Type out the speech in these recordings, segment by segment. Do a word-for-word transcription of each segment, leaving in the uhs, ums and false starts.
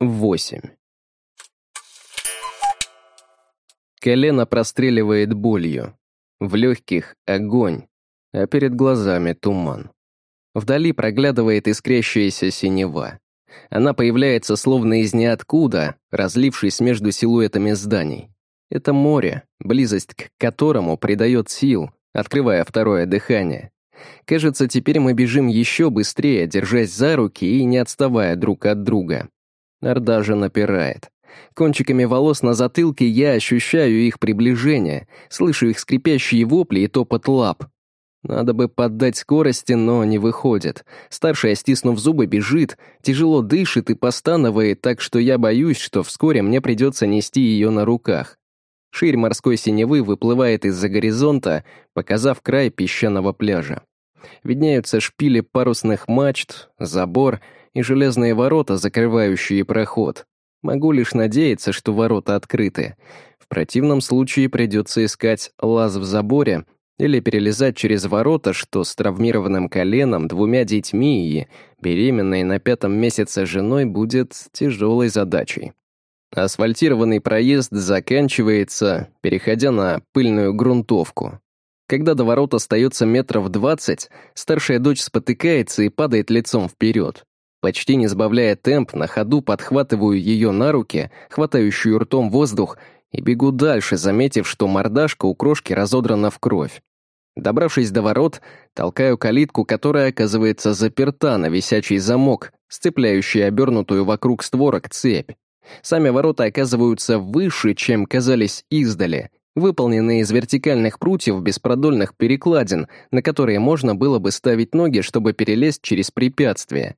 восемь. Колено простреливает болью. В легких — огонь, а перед глазами туман. Вдали проглядывает искрящаяся синева. Она появляется словно из ниоткуда, разлившись между силуэтами зданий. Это море, близость к которому придает сил, открывая второе дыхание. Кажется, теперь мы бежим еще быстрее, держась за руки и не отставая друг от друга. Орда же напирает. Кончиками волос на затылке я ощущаю их приближение, слышу их скрипящие вопли и топот лап. Надо бы поддать скорости, но не выходит. Старшая, стиснув зубы, бежит, тяжело дышит и постанывает, так что я боюсь, что вскоре мне придется нести ее на руках. Ширь морской синевы выплывает из-за горизонта, показав край песчаного пляжа. Виднеются шпили парусных мачт, забор и железные ворота, закрывающие проход. Могу лишь надеяться, что ворота открыты. В противном случае придется искать лаз в заборе или перелезать через ворота, что с травмированным коленом, двумя детьми и беременной на пятом месяце женой будет тяжелой задачей. Асфальтированный проезд заканчивается, переходя на пыльную грунтовку. Когда до ворот остается метров двадцать, старшая дочь спотыкается и падает лицом вперед. Почти не сбавляя темп, на ходу подхватываю ее на руки, хватающую ртом воздух, и бегу дальше, заметив, что мордашка у крошки разодрана в кровь. Добравшись до ворот, толкаю калитку, которая оказывается заперта на висячий замок, сцепляющий обернутую вокруг створок цепь. Сами ворота оказываются выше, чем казались издали, выполненные из вертикальных прутьев без продольных перекладин, на которые можно было бы ставить ноги, чтобы перелезть через препятствие.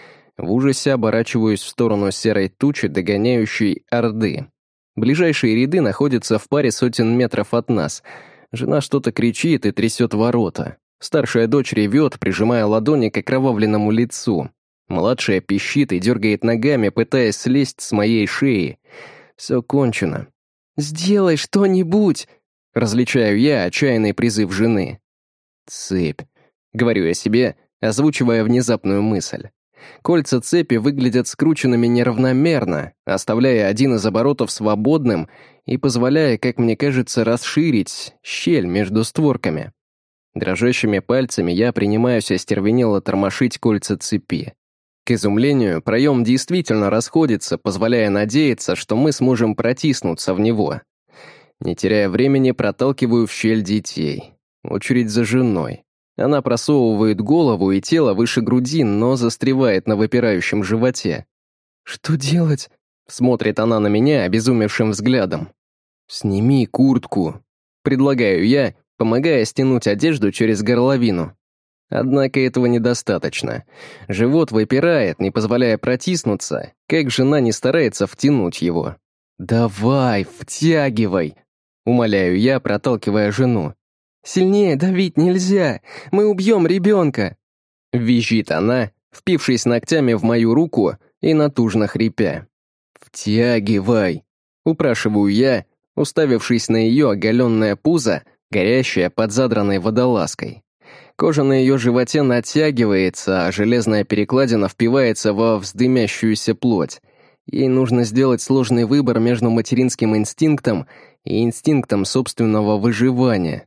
В ужасе оборачиваюсь в сторону серой тучи, догоняющей орды. Ближайшие ряды находятся в паре сотен метров от нас. Жена что-то кричит и трясет ворота. Старшая дочь ревет, прижимая ладони к окровавленному лицу. Младшая пищит и дергает ногами, пытаясь слезть с моей шеи. Все кончено. «Сделай что-нибудь!» — различаю я отчаянный призыв жены. «Цепь», — говорю я себе, озвучивая внезапную мысль. Кольца цепи выглядят скрученными неравномерно, оставляя один из оборотов свободным и позволяя, как мне кажется, расширить щель между створками. Дрожащими пальцами я принимаюсь остервенело тормошить кольца цепи. К изумлению, проем действительно расходится, позволяя надеяться, что мы сможем протиснуться в него. Не теряя времени, проталкиваю в щель детей. Очередь за женой. Она просовывает голову и тело выше груди, но застревает на выпирающем животе. «Что делать?» — смотрит она на меня обезумевшим взглядом. «Сними куртку», — предлагаю я, помогая стянуть одежду через горловину. Однако этого недостаточно. Живот выпирает, не позволяя протиснуться, как жена не старается втянуть его. «Давай, втягивай», — умоляю я, проталкивая жену. «Сильнее давить нельзя, мы убьем ребенка!» Визжит она, впившись ногтями в мою руку и натужно хрипя. «Втягивай!» — упрашиваю я, уставившись на ее оголенное пузо, горящее под задранной водолазкой. Кожа на ее животе натягивается, а железная перекладина впивается во вздымящуюся плоть. Ей нужно сделать сложный выбор между материнским инстинктом и инстинктом собственного выживания.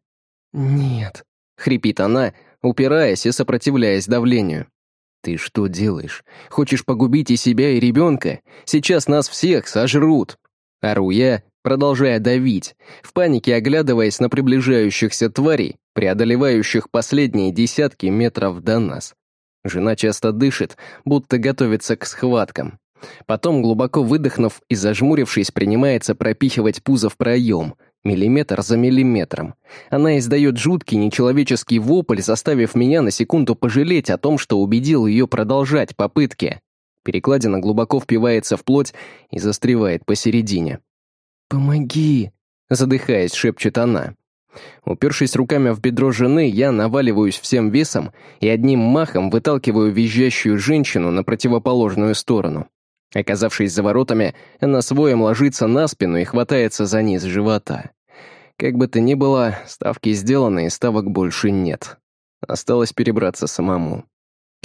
«Нет», — хрипит она, упираясь и сопротивляясь давлению. «Ты что делаешь? Хочешь погубить и себя, и ребенка? Сейчас нас всех сожрут!» Ору я, продолжая давить, в панике оглядываясь на приближающихся тварей, преодолевающих последние десятки метров до нас. Жена часто дышит, будто готовится к схваткам. Потом, глубоко выдохнув и зажмурившись, принимается пропихивать пузо в проем, миллиметр за миллиметром. Она издает жуткий нечеловеческий вопль, заставив меня на секунду пожалеть о том, что убедил ее продолжать попытки. Перекладина глубоко впивается в плоть и застревает посередине. «Помоги!» — задыхаясь, шепчет она. Упершись руками в бедро жены, я наваливаюсь всем весом и одним махом выталкиваю визжащую женщину на противоположную сторону. Оказавшись за воротами, она своем ложится на спину и хватается за низ живота. Как бы то ни было, ставки сделаны, и ставок больше нет. Осталось перебраться самому.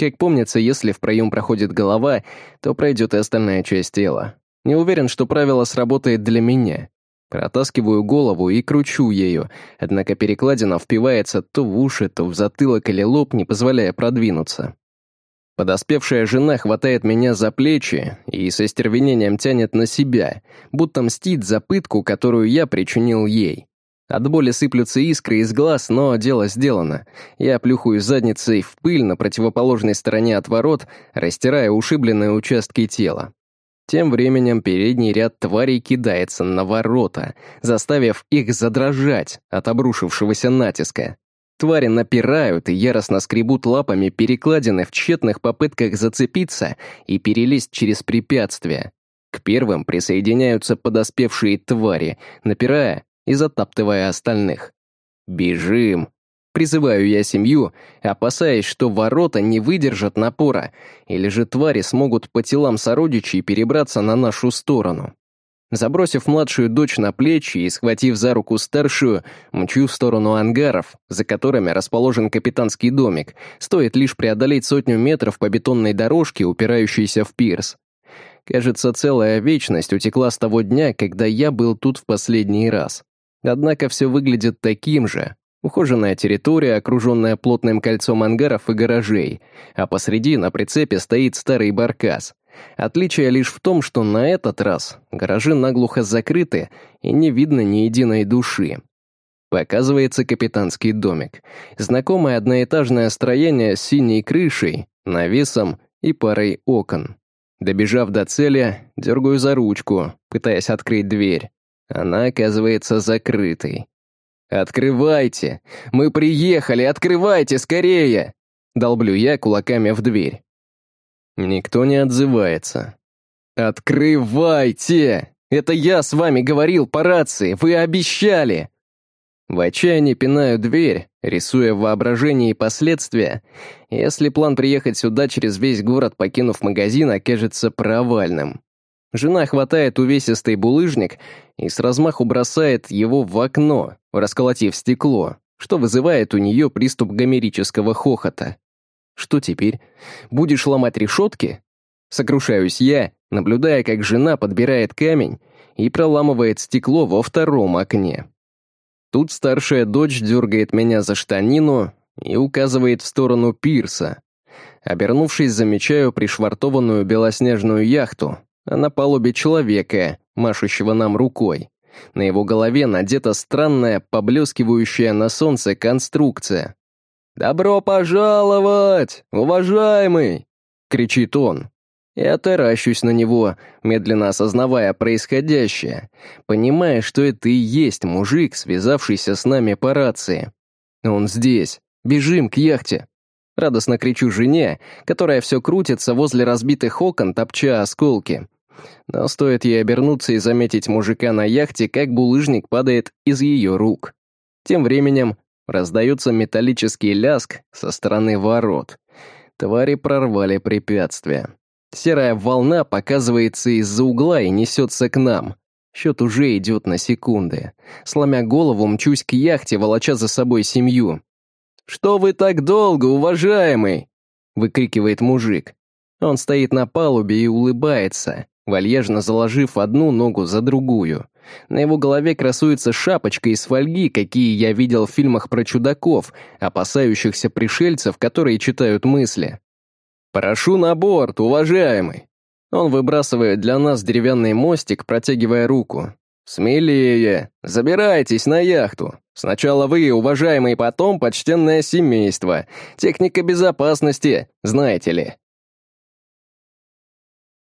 Как помнится, если в проем проходит голова, то пройдет и остальная часть тела. Не уверен, что правило сработает для меня. Протаскиваю голову и кручу ею, однако перекладина впивается то в уши, то в затылок или лоб, не позволяя продвинуться. Подоспевшая жена хватает меня за плечи и со стервенением тянет на себя, будто мстит за пытку, которую я причинил ей. От боли сыплются искры из глаз, но дело сделано. Я плюхаю задницей в пыль на противоположной стороне от ворот, растирая ушибленные участки тела. Тем временем передний ряд тварей кидается на ворота, заставив их задрожать от обрушившегося натиска. Твари напирают и яростно скребут лапами перекладины в тщетных попытках зацепиться и перелезть через препятствия. К первым присоединяются подоспевшие твари, напирая и затаптывая остальных. «Бежим!» Призываю я семью, опасаясь, что ворота не выдержат напора, или же твари смогут по телам сородичей перебраться на нашу сторону. Забросив младшую дочь на плечи и схватив за руку старшую, мчу в сторону ангаров, за которыми расположен капитанский домик, стоит лишь преодолеть сотню метров по бетонной дорожке, упирающейся в пирс. Кажется, целая вечность утекла с того дня, когда я был тут в последний раз. Однако все выглядит таким же. Ухоженная территория, окруженная плотным кольцом ангаров и гаражей, а посреди на прицепе стоит старый баркас. Отличие лишь в том, что на этот раз гаражи наглухо закрыты и не видно ни единой души. Показывается капитанский домик. Знакомое одноэтажное строение с синей крышей, навесом и парой окон. Добежав до цели, дергаю за ручку, пытаясь открыть дверь. Она оказывается закрытой. «Открывайте! Мы приехали! Открывайте скорее!» Долблю я кулаками в дверь. Никто не отзывается. «Открывайте! Это я с вами говорил по рации! Вы обещали!» В отчаянии пинаю дверь, рисуя в воображении последствия, если план приехать сюда через весь город, покинув магазин, окажется провальным. Жена хватает увесистый булыжник и с размаху бросает его в окно, расколотив стекло, что вызывает у нее приступ гомерического хохота. Что теперь? Будешь ломать решетки? Сокрушаюсь я, наблюдая, как жена подбирает камень и проламывает стекло во втором окне. Тут старшая дочь дергает меня за штанину и указывает в сторону пирса. Обернувшись, замечаю пришвартованную белоснежную яхту, а на палубе человека, машущего нам рукой. На его голове надета странная, поблескивающая на солнце конструкция. «Добро пожаловать, уважаемый!» — кричит он. Я таращусь на него, медленно осознавая происходящее, понимая, что это и есть мужик, связавшийся с нами по рации. Он здесь. Бежим к яхте. Радостно кричу жене, которая все крутится возле разбитых окон, топча осколки. Но стоит ей обернуться и заметить мужика на яхте, как булыжник падает из ее рук. Тем временем раздается металлический лязг со стороны ворот. Твари прорвали препятствие. Серая волна показывается из-за угла и несется к нам. Счет уже идет на секунды. Сломя голову, мчусь к яхте, волоча за собой семью. «Что вы так долго, уважаемый?» — выкрикивает мужик. Он стоит на палубе и улыбается, вальяжно заложив одну ногу за другую. На его голове красуется шапочка из фольги, какие я видел в фильмах про чудаков, опасающихся пришельцев, которые читают мысли. «Прошу на борт, уважаемый!» Он выбрасывает для нас деревянный мостик, протягивая руку. «Смелее! Забирайтесь на яхту! Сначала вы, уважаемый, потом почтенное семейство. Техника безопасности, знаете ли,